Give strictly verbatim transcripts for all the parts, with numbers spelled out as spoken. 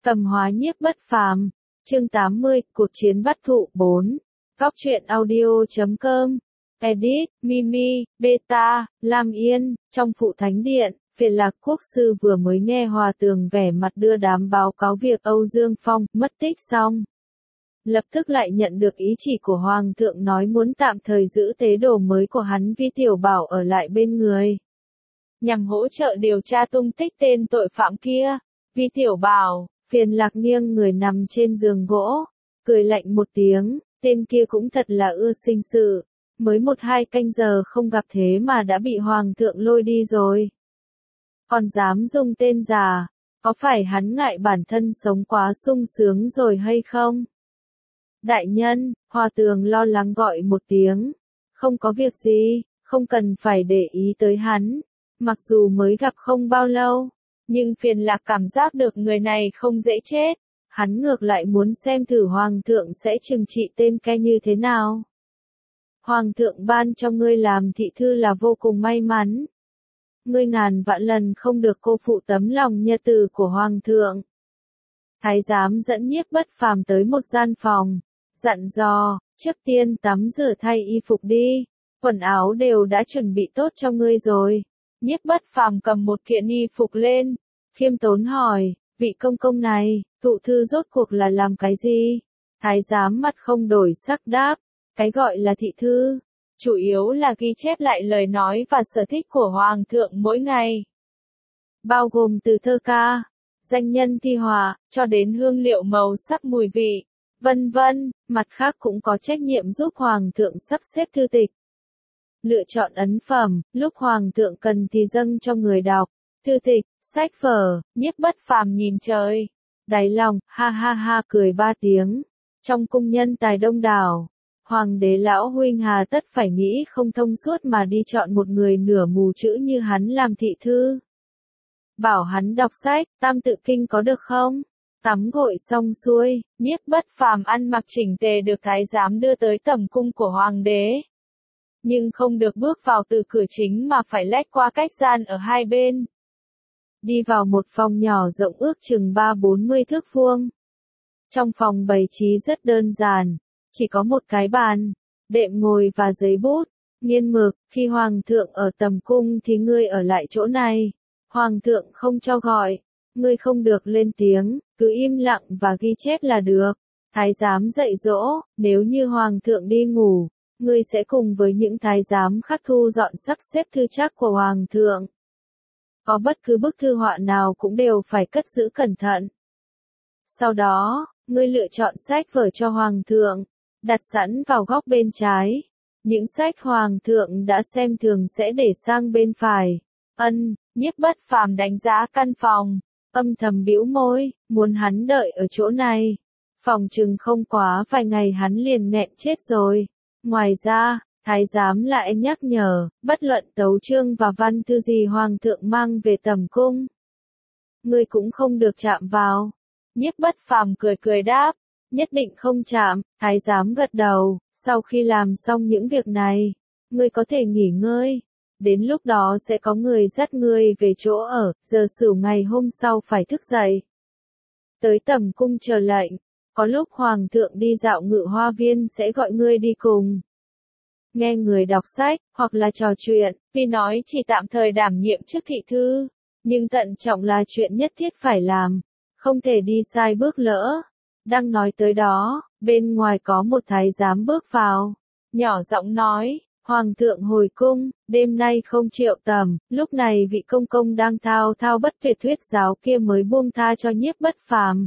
Tầm hóa Nhiếp Bất Phàm, chương tám mươi, cuộc chiến bắt thụ bốn. Góc truyện audio chấm com. Edit, Mimi, Beta, Lam Yên, trong Phụ Thánh Điện, Phiền Lạc Quốc sư vừa mới nghe Hòa Tường vẻ mặt đưa đám báo cáo việc Âu Dương Phong mất tích xong. Lập tức lại nhận được ý chỉ của Hoàng thượng nói muốn tạm thời giữ tế đồ mới của hắn Vi Tiểu Bảo ở lại bên người. Nhằm hỗ trợ điều tra tung tích tên tội phạm kia. Vi Tiểu Bảo, Phiền Lạc nghiêng người nằm trên giường gỗ, cười lạnh một tiếng, tên kia cũng thật là ưa sinh sự, mới một hai canh giờ không gặp thế mà đã bị Hoàng thượng lôi đi rồi. Còn dám dùng tên già, có phải hắn ngại bản thân sống quá sung sướng rồi hay không? Đại nhân, Hòa Tường lo lắng gọi một tiếng, không có việc gì, không cần phải để ý tới hắn, mặc dù mới gặp không bao lâu. Nhưng Phiền Lạc cảm giác được người này không dễ chết, hắn ngược lại muốn xem thử Hoàng thượng sẽ trừng trị tên kia như thế nào. Hoàng thượng ban cho ngươi làm thị thư là vô cùng may mắn. Ngươi ngàn vạn lần không được cô phụ tấm lòng nhân từ của Hoàng thượng. Thái giám dẫn Nhiếp Bất Phàm tới một gian phòng, dặn dò, trước tiên tắm rửa thay y phục đi, quần áo đều đã chuẩn bị tốt cho ngươi rồi. Nhiếp Bất Phàm cầm một kiện y phục lên, khiêm tốn hỏi, vị công công này, thụ thư rốt cuộc là làm cái gì? Thái giám mặt không đổi sắc đáp, cái gọi là thị thư, chủ yếu là ghi chép lại lời nói và sở thích của Hoàng thượng mỗi ngày. Bao gồm từ thơ ca, danh nhân thi họa, cho đến hương liệu màu sắc mùi vị, vân vân, mặt khác cũng có trách nhiệm giúp Hoàng thượng sắp xếp thư tịch. Lựa chọn ấn phẩm, lúc Hoàng thượng cần thì dâng cho người đọc, thư tịch, sách vở. Nhiếp Bất Phàm nhìn trời, đáy lòng, ha ha ha cười ba tiếng. Trong cung nhân tài đông đảo, Hoàng đế lão huynh hà tất phải nghĩ không thông suốt mà đi chọn một người nửa mù chữ như hắn làm thị thư. Bảo hắn đọc sách, Tam Tự Kinh có được không? Tắm gội xong xuôi, Nhiếp Bất Phàm ăn mặc chỉnh tề được thái giám đưa tới tẩm cung của Hoàng đế. Nhưng không được bước vào từ cửa chính mà phải lách qua cách gian ở hai bên. Đi vào một phòng nhỏ rộng ước chừng ba bốn mươi thước vuông. Trong phòng bày trí rất đơn giản, chỉ có một cái bàn, đệm ngồi và giấy bút, nghiên mực, khi Hoàng thượng ở tầm cung thì ngươi ở lại chỗ này. Hoàng thượng không cho gọi, ngươi không được lên tiếng, cứ im lặng và ghi chép là được. Thái giám dạy dỗ, nếu như Hoàng thượng đi ngủ, ngươi sẽ cùng với những thái giám khác thu dọn sắp xếp thư trác của Hoàng thượng. Có bất cứ bức thư họa nào cũng đều phải cất giữ cẩn thận. Sau đó, ngươi lựa chọn sách vở cho Hoàng thượng, đặt sẵn vào góc bên trái. Những sách Hoàng thượng đã xem thường sẽ để sang bên phải. Ân, Nhiếp Bất Phàm đánh giá căn phòng, âm thầm bĩu môi, muốn hắn đợi ở chỗ này. Phòng chừng không quá vài ngày hắn liền nghẹn chết rồi. Ngoài ra, thái giám lại nhắc nhở, bất luận tấu chương và văn thư gì Hoàng thượng mang về tầm cung, ngươi cũng không được chạm vào. Nhiếp Bất Phàm cười cười đáp, nhất định không chạm. Thái giám gật đầu, sau khi làm xong những việc này, ngươi có thể nghỉ ngơi. Đến lúc đó sẽ có người dắt ngươi về chỗ ở, giờ sửu ngày hôm sau phải thức dậy. Tới tầm cung chờ lệnh, có lúc Hoàng thượng đi dạo Ngự Hoa Viên sẽ gọi ngươi đi cùng. Nghe người đọc sách, hoặc là trò chuyện, vì nói chỉ tạm thời đảm nhiệm chức thị thư, nhưng tận trọng là chuyện nhất thiết phải làm, không thể đi sai bước lỡ. Đang nói tới đó, bên ngoài có một thái giám bước vào, nhỏ giọng nói, Hoàng thượng hồi cung, đêm nay không triệu tầm. Lúc này vị công công đang thao thao bất tuyệt thuyết giáo kia mới buông tha cho Nhiếp Bất Phàm.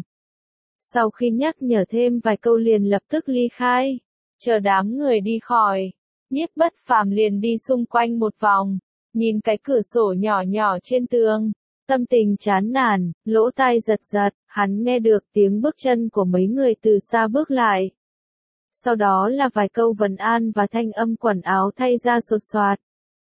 Sau khi nhắc nhở thêm vài câu liền lập tức ly khai, chờ đám người đi khỏi. Nhiếp Bất Phàm liền đi xung quanh một vòng, nhìn cái cửa sổ nhỏ nhỏ trên tường, tâm tình chán nản, lỗ tai giật giật, hắn nghe được tiếng bước chân của mấy người từ xa bước lại. Sau đó là vài câu vần an và thanh âm quần áo thay ra sột soạt.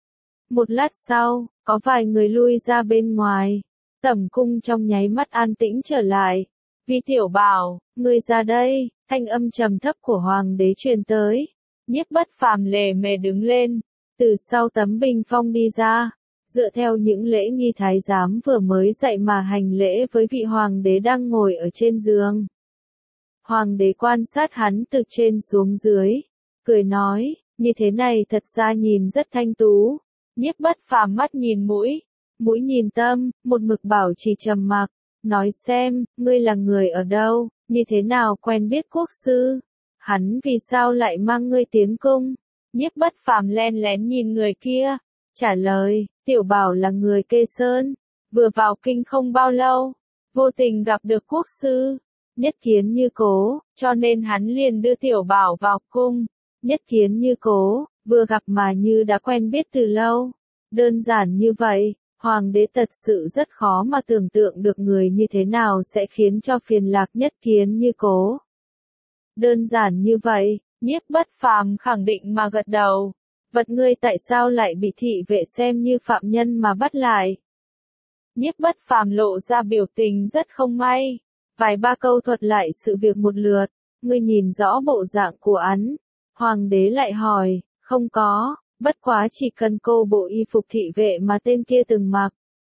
Một lát sau, có vài người lui ra bên ngoài, tẩm cung trong nháy mắt an tĩnh trở lại. Vi Tiểu Bảo, ngươi ra đây, thanh âm trầm thấp của Hoàng đế truyền tới. Nhiếp Bất Phàm lề mề đứng lên, từ sau tấm bình phong đi ra, dựa theo những lễ nghi thái giám vừa mới dạy mà hành lễ với vị hoàng đế đang ngồi ở trên giường. Hoàng đế quan sát hắn từ trên xuống dưới, cười nói, như thế này thật ra nhìn rất thanh tú. Nhiếp Bất Phàm mắt nhìn mũi, mũi nhìn tâm, một mực bảo trì trầm mặc, nói xem, ngươi là người ở đâu, như thế nào quen biết quốc sư, hắn vì sao lại mang ngươi tiến cung. Nhiếp Bất Phàm len lén nhìn người kia, trả lời, tiểu bảo là người Kê Sơn, vừa vào kinh không bao lâu, vô tình gặp được quốc sư, nhất kiến như cố, cho nên hắn liền đưa tiểu bảo vào cung. Nhất kiến như cố, vừa gặp mà như đã quen biết từ lâu. Đơn giản như vậy, hoàng đế thật sự rất khó mà tưởng tượng được người như thế nào sẽ khiến cho phiền lạc nhất kiến như cố. Đơn giản như vậy, Nhiếp Bất Phàm khẳng định mà gật đầu. Vật ngươi tại sao lại bị thị vệ xem như phạm nhân mà bắt lại? Nhiếp Bất Phàm lộ ra biểu tình rất không may. Vài ba câu thuật lại sự việc một lượt, ngươi nhìn rõ bộ dạng của hắn. Hoàng đế lại hỏi, không có, bất quá chỉ cần cô bộ y phục thị vệ mà tên kia từng mặc.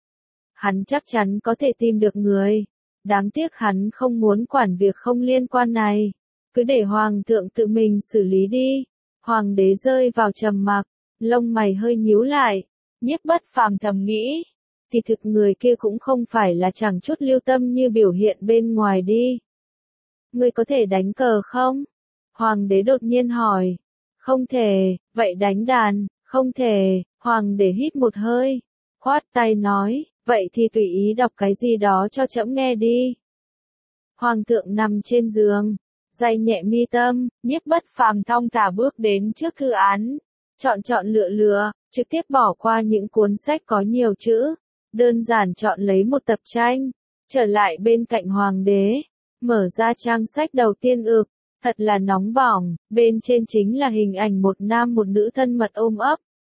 Hắn chắc chắn có thể tìm được người. Đáng tiếc hắn không muốn quản việc không liên quan này. Cứ để hoàng thượng tự mình xử lý đi. Hoàng đế rơi vào trầm mặc, lông mày hơi nhíu lại. Nhiếp Bất Phàm thầm nghĩ, thì thực người kia cũng không phải là chẳng chút lưu tâm như biểu hiện bên ngoài đi. Ngươi có thể đánh cờ không? Hoàng đế đột nhiên hỏi. Không thể, vậy đánh đàn, không thể. Hoàng đế hít một hơi, khoát tay nói, vậy thì tùy ý đọc cái gì đó cho trẫm nghe đi. Hoàng thượng nằm trên giường, day nhẹ mi tâm, Nhiếp Bất Phàm thong thả bước đến trước thư án, chọn chọn lựa lựa, trực tiếp bỏ qua những cuốn sách có nhiều chữ, đơn giản chọn lấy một tập tranh, trở lại bên cạnh hoàng đế, mở ra trang sách đầu tiên ực, thật là nóng bỏng, bên trên chính là hình ảnh một nam một nữ thân mật ôm ấp.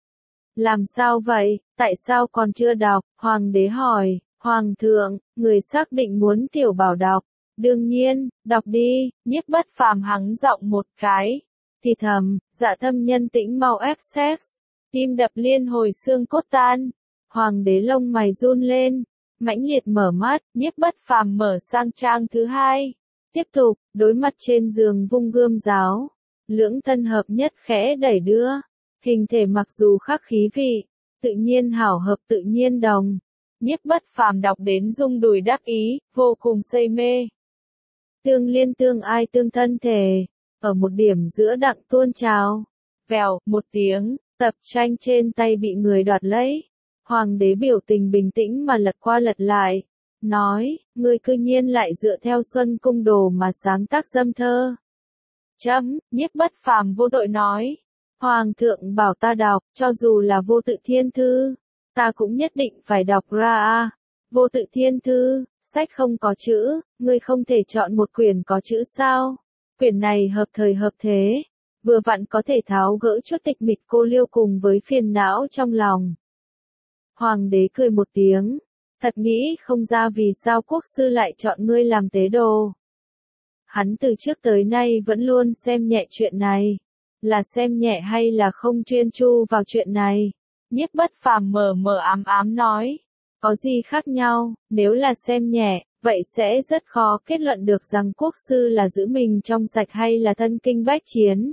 Làm sao vậy, tại sao còn chưa đọc, hoàng đế hỏi, hoàng thượng, người xác định muốn tiểu bảo đọc. Đương nhiên, đọc đi. Nhiếp Bất Phàm hắng giọng một cái, thì thầm, dạ thâm nhân tĩnh mau ép sex, tim đập liên hồi xương cốt tan. Hoàng đế lông mày run lên, mãnh liệt mở mắt. Nhiếp Bất Phàm mở sang trang thứ hai, tiếp tục, đối mặt trên giường vung gươm giáo, lưỡng thân hợp nhất khẽ đẩy đưa, hình thể mặc dù khắc khí vị, tự nhiên hảo hợp tự nhiên đồng. Nhiếp Bất Phàm đọc đến rung đùi đắc ý, vô cùng say mê. Tương liên tương ai tương thân thể, ở một điểm giữa đặng tuôn trào. Vèo, một tiếng, tập tranh trên tay bị người đoạt lấy. Hoàng đế biểu tình bình tĩnh mà lật qua lật lại, nói, ngươi cư nhiên lại dựa theo Xuân Cung Đồ mà sáng tác dâm thơ. Chấm, Nhiếp Bất Phàm vô đội nói, Hoàng thượng bảo ta đọc, cho dù là Vô Tự Thiên Thư, ta cũng nhất định phải đọc ra a. Vô Tự Thiên Thư, sách không có chữ, ngươi không thể chọn một quyển có chữ sao? Quyển này hợp thời hợp thế, vừa vặn có thể tháo gỡ chút tịch mịch cô liêu cùng với phiền não trong lòng. Hoàng đế cười một tiếng, thật nghĩ không ra vì sao quốc sư lại chọn ngươi làm tế đồ. Hắn từ trước tới nay vẫn luôn xem nhẹ chuyện này, là xem nhẹ hay là không chuyên chú vào chuyện này. Nhiếp Bất Phàm mờ mờ ám ám nói, có gì khác nhau, nếu là xem nhẹ, vậy sẽ rất khó kết luận được rằng quốc sư là giữ mình trong sạch hay là thân kinh bách chiến.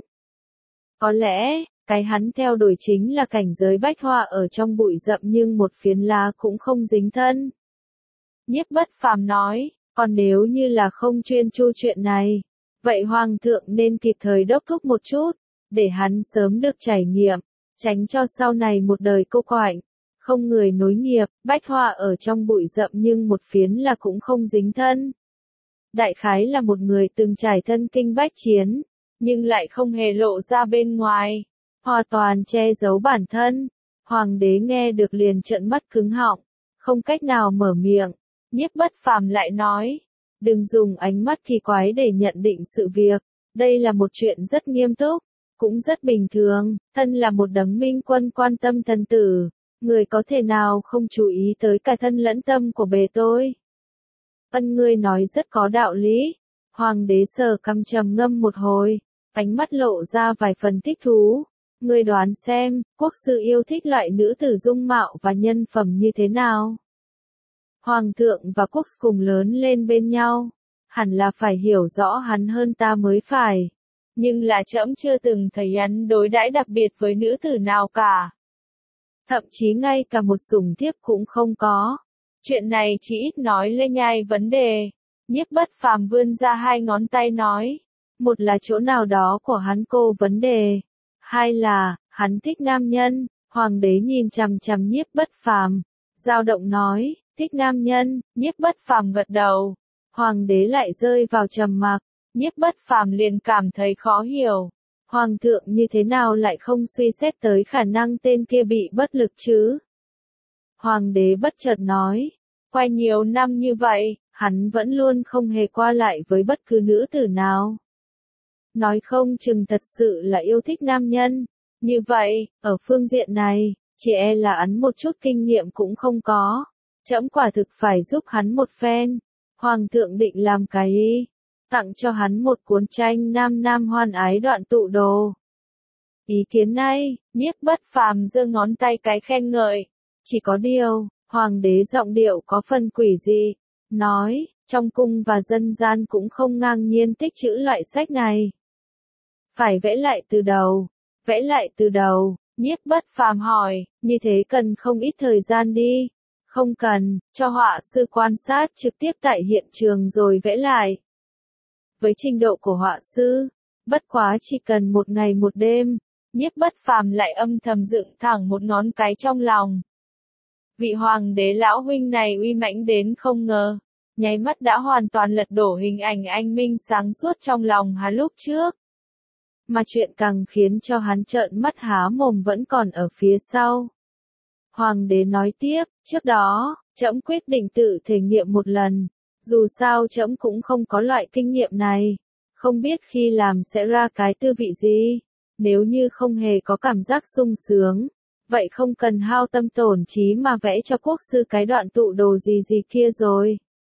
Có lẽ, cái hắn theo đuổi chính là cảnh giới bách hoa ở trong bụi rậm nhưng một phiến lá cũng không dính thân. Nhiếp Bất Phàm nói, còn nếu như là không chuyên chú chuyện này, vậy hoàng thượng nên kịp thời đốc thúc một chút, để hắn sớm được trải nghiệm, tránh cho sau này một đời cô quạnh, không người nối nghiệp, bách hoa ở trong bụi rậm nhưng một phiến là cũng không dính thân. Đại khái là một người từng trải thân kinh bách chiến, nhưng lại không hề lộ ra bên ngoài, hoàn toàn che giấu bản thân. Hoàng đế nghe được liền trợn mắt cứng họng, không cách nào mở miệng. Nhiếp Bất Phàm lại nói, đừng dùng ánh mắt kỳ quái để nhận định sự việc, đây là một chuyện rất nghiêm túc, cũng rất bình thường, thân là một đấng minh quân quan tâm thân tử, người có thể nào không chú ý tới cả thân lẫn tâm của bề tôi. Ân ngươi nói rất có đạo lý. Hoàng đế sờ cằm trầm ngâm một hồi, ánh mắt lộ ra vài phần thích thú. Ngươi đoán xem, quốc sư yêu thích loại nữ tử dung mạo và nhân phẩm như thế nào? Hoàng thượng và quốc cùng lớn lên bên nhau, hẳn là phải hiểu rõ hắn hơn ta mới phải. Nhưng là trẫm chưa từng thấy hắn đối đãi đặc biệt với nữ tử nào cả. Thậm chí ngay cả một sủng thiếp cũng không có. Chuyện này chỉ ít nói lên nhai vấn đề. Nhiếp Bất Phàm vươn ra hai ngón tay nói. Một là chỗ nào đó của hắn cô vấn đề. Hai là, hắn thích nam nhân. Hoàng đế nhìn chằm chằm Nhiếp Bất Phàm, dao động nói, thích nam nhân. Nhiếp Bất Phàm gật đầu. Hoàng đế lại rơi vào trầm mặc. Nhiếp Bất Phàm liền cảm thấy khó hiểu. Hoàng thượng như thế nào lại không suy xét tới khả năng tên kia bị bất lực chứ? Hoàng đế bất chợt nói. Qua nhiều năm như vậy, hắn vẫn luôn không hề qua lại với bất cứ nữ tử nào. Nói không chừng thật sự là yêu thích nam nhân. Như vậy, ở phương diện này, chỉ e là hắn một chút kinh nghiệm cũng không có. Trẫm quả thực phải giúp hắn một phen. Hoàng thượng định làm cái ý. Tặng cho hắn một cuốn tranh nam nam hoan ái đoạn tụ đồ. Ý kiến này, Nhiếp Bất Phàm giơ ngón tay cái khen ngợi. Chỉ có điều, hoàng đế giọng điệu có phần quỷ dị, nói, trong cung và dân gian cũng không ngang nhiên tích trữ loại sách này. Phải vẽ lại từ đầu, vẽ lại từ đầu, Nhiếp Bất Phàm hỏi, như thế cần không ít thời gian đi. Không cần, cho họa sư quan sát trực tiếp tại hiện trường rồi vẽ lại. Với trình độ của họa sư, bất quá chỉ cần một ngày một đêm, Nhiếp Bất Phàm lại âm thầm dựng thẳng một ngón cái trong lòng. Vị hoàng đế lão huynh này uy mãnh đến không ngờ, nháy mắt đã hoàn toàn lật đổ hình ảnh anh minh sáng suốt trong lòng hắn lúc trước. Mà chuyện càng khiến cho hắn trợn mắt há mồm vẫn còn ở phía sau. Hoàng đế nói tiếp, trước đó, trẫm quyết định tự thể nghiệm một lần. Dù sao trẫm cũng không có loại kinh nghiệm này, không biết khi làm sẽ ra cái tư vị gì. Nếu như không hề có cảm giác sung sướng, vậy không cần hao tâm tổn trí mà vẽ cho quốc sư cái đoạn tụ đồ gì gì kia rồi.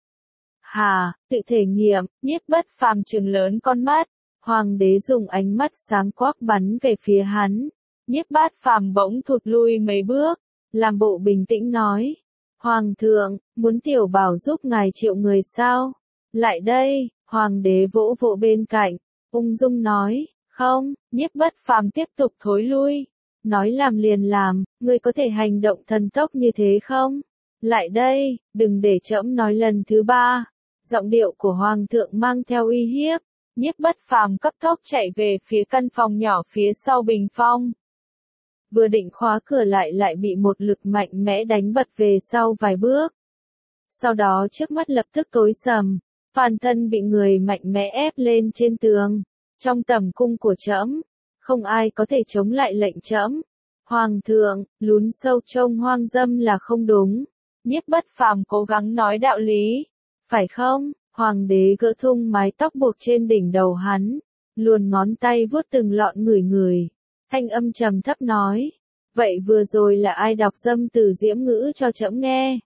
Hà, tự thể nghiệm, Nhiếp Bất Phàm trừng lớn con mắt, hoàng đế dùng ánh mắt sáng quắc bắn về phía hắn. Nhiếp Bất Phàm bỗng thụt lui mấy bước, làm bộ bình tĩnh nói. Hoàng thượng, muốn tiểu bảo giúp ngài triệu người sao? Lại đây, hoàng đế vỗ vỗ bên cạnh, ung dung nói, không. Nhiếp Bất Phàm tiếp tục thối lui, nói làm liền làm, ngươi có thể hành động thần tốc như thế không? Lại đây, đừng để trẫm nói lần thứ ba. Giọng điệu của hoàng thượng mang theo uy hiếp. Nhiếp Bất Phàm cấp tốc chạy về phía căn phòng nhỏ phía sau bình phong. Vừa định khóa cửa lại lại bị một lực mạnh mẽ đánh bật về sau vài bước. Sau đó trước mắt lập tức tối sầm, toàn thân bị người mạnh mẽ ép lên trên tường. Trong tầm cung của trẫm, không ai có thể chống lại lệnh trẫm. Hoàng thượng, lún sâu trông hoang dâm là không đúng. Nhiếp Bất Phàm cố gắng nói đạo lý. Phải không? Hoàng đế gỡ thung mái tóc buộc trên đỉnh đầu hắn, luồn ngón tay vuốt từng lọn ngửi ngửi. Thanh âm trầm thấp nói, vậy vừa rồi là ai đọc dâm từ diễm ngữ cho trẫm nghe?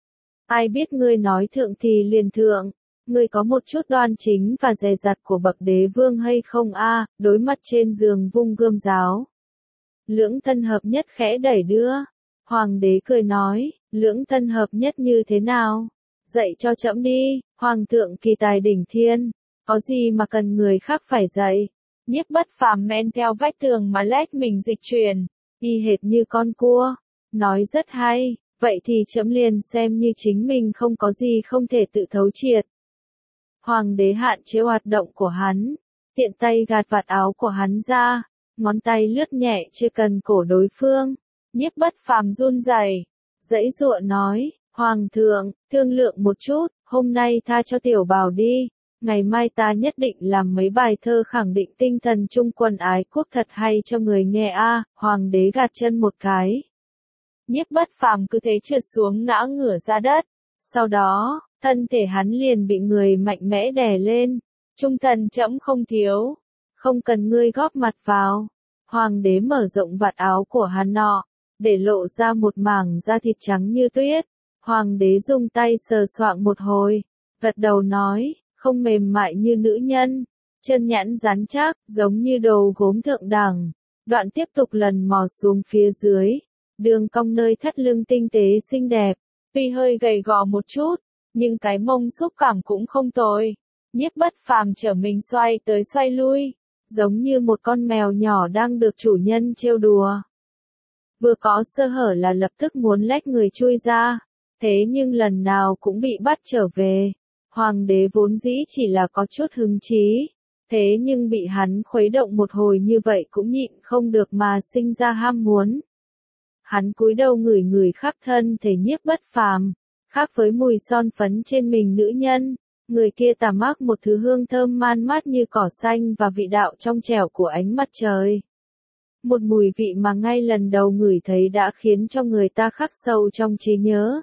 Ai biết ngươi nói thượng thì liền thượng, ngươi có một chút đoan chính và dè dặt của bậc đế vương hay không a? Đối mặt trên giường vung gươm giáo. Lưỡng thân hợp nhất khẽ đẩy đưa. Hoàng đế cười nói, lưỡng thân hợp nhất như thế nào? Dạy cho trẫm đi, hoàng thượng kỳ tài đỉnh thiên, có gì mà cần người khác phải dạy? Nhiếp Bất Phàm men theo vách tường mà lách mình dịch chuyển, y hệt như con cua. Nói rất hay, vậy thì trẫm liền xem như chính mình không có gì không thể tự thấu triệt. Hoàng đế hạn chế hoạt động của hắn, tiện tay gạt vạt áo của hắn ra, ngón tay lướt nhẹ trên cần cổ đối phương. Nhiếp Bất Phàm run rẩy, giãy giụa nói, hoàng thượng, thương lượng một chút, hôm nay tha cho tiểu bảo đi. Ngày mai ta nhất định làm mấy bài thơ khẳng định tinh thần trung quân ái quốc thật hay cho người nghe a. À, hoàng đế gạt chân một cái. Nhiếp Bất Phàm cứ thế trượt xuống ngã ngửa ra đất. Sau đó, thân thể hắn liền bị người mạnh mẽ đè lên. Trung thần trẫm không thiếu, không cần ngươi góp mặt vào. Hoàng đế mở rộng vạt áo của hắn nọ, để lộ ra một mảng da thịt trắng như tuyết. Hoàng đế dùng tay sờ soạng một hồi, gật đầu nói, không mềm mại như nữ nhân, chân nhẵn rắn chắc, giống như đồ gốm thượng đẳng. Đoạn tiếp tục lần mò xuống phía dưới, đường cong nơi thắt lưng tinh tế xinh đẹp, tuy hơi gầy gò một chút, nhưng cái mông xúc cảm cũng không tồi. Nhiếp Bất Phàm trở mình xoay tới xoay lui, giống như một con mèo nhỏ đang được chủ nhân trêu đùa. Vừa có sơ hở là lập tức muốn lách người chui ra, thế nhưng lần nào cũng bị bắt trở về. Hoàng đế vốn dĩ chỉ là có chút hứng chí, thế nhưng bị hắn khuấy động một hồi như vậy cũng nhịn không được mà sinh ra ham muốn. Hắn cúi đầu ngửi ngửi khắp thân thể Nhiếp Bất Phàm, khác với mùi son phấn trên mình nữ nhân, người kia tà mác một thứ hương thơm man mát như cỏ xanh và vị đạo trong trẻo của ánh mặt trời. Một mùi vị mà ngay lần đầu ngửi thấy đã khiến cho người ta khắc sâu trong trí nhớ.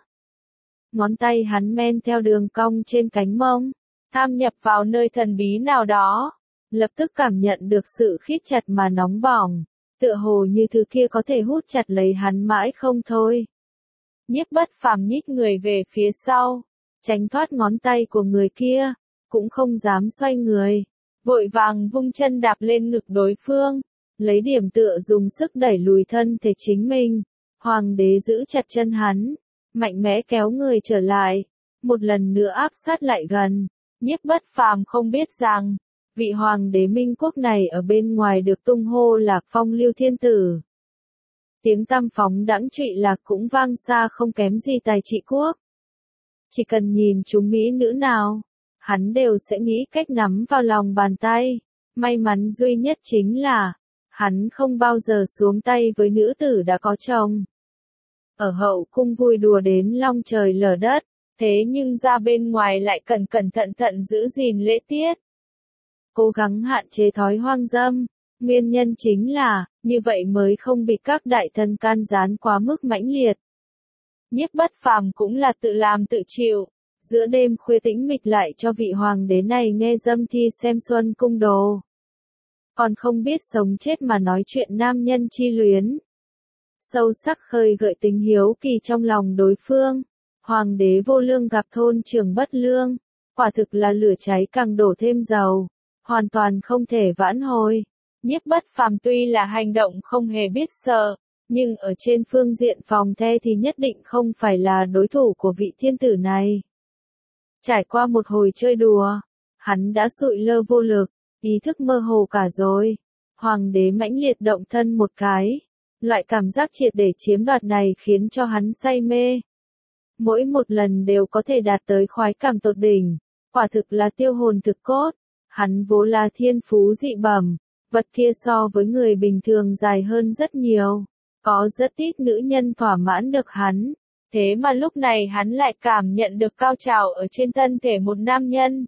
Ngón tay hắn men theo đường cong trên cánh mông, tham nhập vào nơi thần bí nào đó, lập tức cảm nhận được sự khít chặt mà nóng bỏng, tựa hồ như thứ kia có thể hút chặt lấy hắn mãi không thôi. Nhiếp Bất Phàm nhích người về phía sau, tránh thoát ngón tay của người kia, cũng không dám xoay người, vội vàng vung chân đạp lên ngực đối phương, lấy điểm tựa dùng sức đẩy lùi thân thể chính mình. Hoàng đế giữ chặt chân hắn, mạnh mẽ kéo người trở lại, một lần nữa áp sát lại gần. Nhiếp Bất Phàm không biết rằng, vị hoàng đế Minh quốc này ở bên ngoài được tung hô là phong lưu thiên tử. Tiếng tăm phóng đãng trụy lạc cũng vang xa không kém gì tài trị quốc. Chỉ cần nhìn chúng mỹ nữ nào, hắn đều sẽ nghĩ cách nắm vào lòng bàn tay. May mắn duy nhất chính là, hắn không bao giờ xuống tay với nữ tử đã có chồng. Ở hậu cung vui đùa đến long trời lở đất, thế nhưng ra bên ngoài lại cẩn cẩn thận thận giữ gìn lễ tiết. Cố gắng hạn chế thói hoang dâm, nguyên nhân chính là, như vậy mới không bị các đại thần can gián quá mức mãnh liệt. Nhiếp Bất Phàm cũng là tự làm tự chịu, giữa đêm khuya tĩnh mịch lại cho vị hoàng đế này nghe dâm thi xem xuân cung đồ. Còn không biết sống chết mà nói chuyện nam nhân chi luyến. Sâu sắc khơi gợi tính hiếu kỳ trong lòng đối phương. Hoàng đế vô lương gặp thôn trưởng bất lương, quả thực là lửa cháy càng đổ thêm dầu, hoàn toàn không thể vãn hồi. Nhiếp Bất Phàm tuy là hành động không hề biết sợ, nhưng ở trên phương diện phòng the thì nhất định không phải là đối thủ của vị thiên tử này. Trải qua một hồi chơi đùa, hắn đã sụi lơ vô lực, ý thức mơ hồ cả rồi. Hoàng đế mãnh liệt động thân một cái, loại cảm giác triệt để chiếm đoạt này khiến cho hắn say mê. Mỗi một lần đều có thể đạt tới khoái cảm tột đỉnh, quả thực là tiêu hồn thực cốt. Hắn vốn là thiên phú dị bẩm, vật kia so với người bình thường dài hơn rất nhiều, có rất ít nữ nhân thỏa mãn được hắn, thế mà lúc này hắn lại cảm nhận được cao trào ở trên thân thể một nam nhân.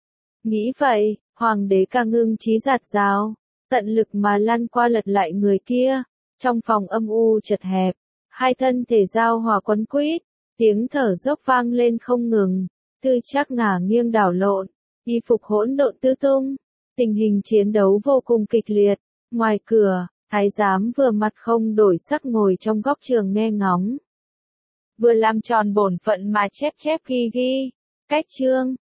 Nghĩ vậy, hoàng đế càng ngưng trí giạt rào, tận lực mà lăn qua lật lại người kia, trong phòng âm u chật hẹp, hai thân thể giao hòa quấn quýt, tiếng thở dốc vang lên không ngừng, Tư Trác ngả nghiêng đảo lộn, y phục hỗn độn tứ tung, tình hình chiến đấu vô cùng kịch liệt. Ngoài cửa, thái giám vừa mặt không đổi sắc ngồi trong góc trường nghe ngóng, vừa làm tròn bổn phận mà chép chép ghi ghi. Cách chương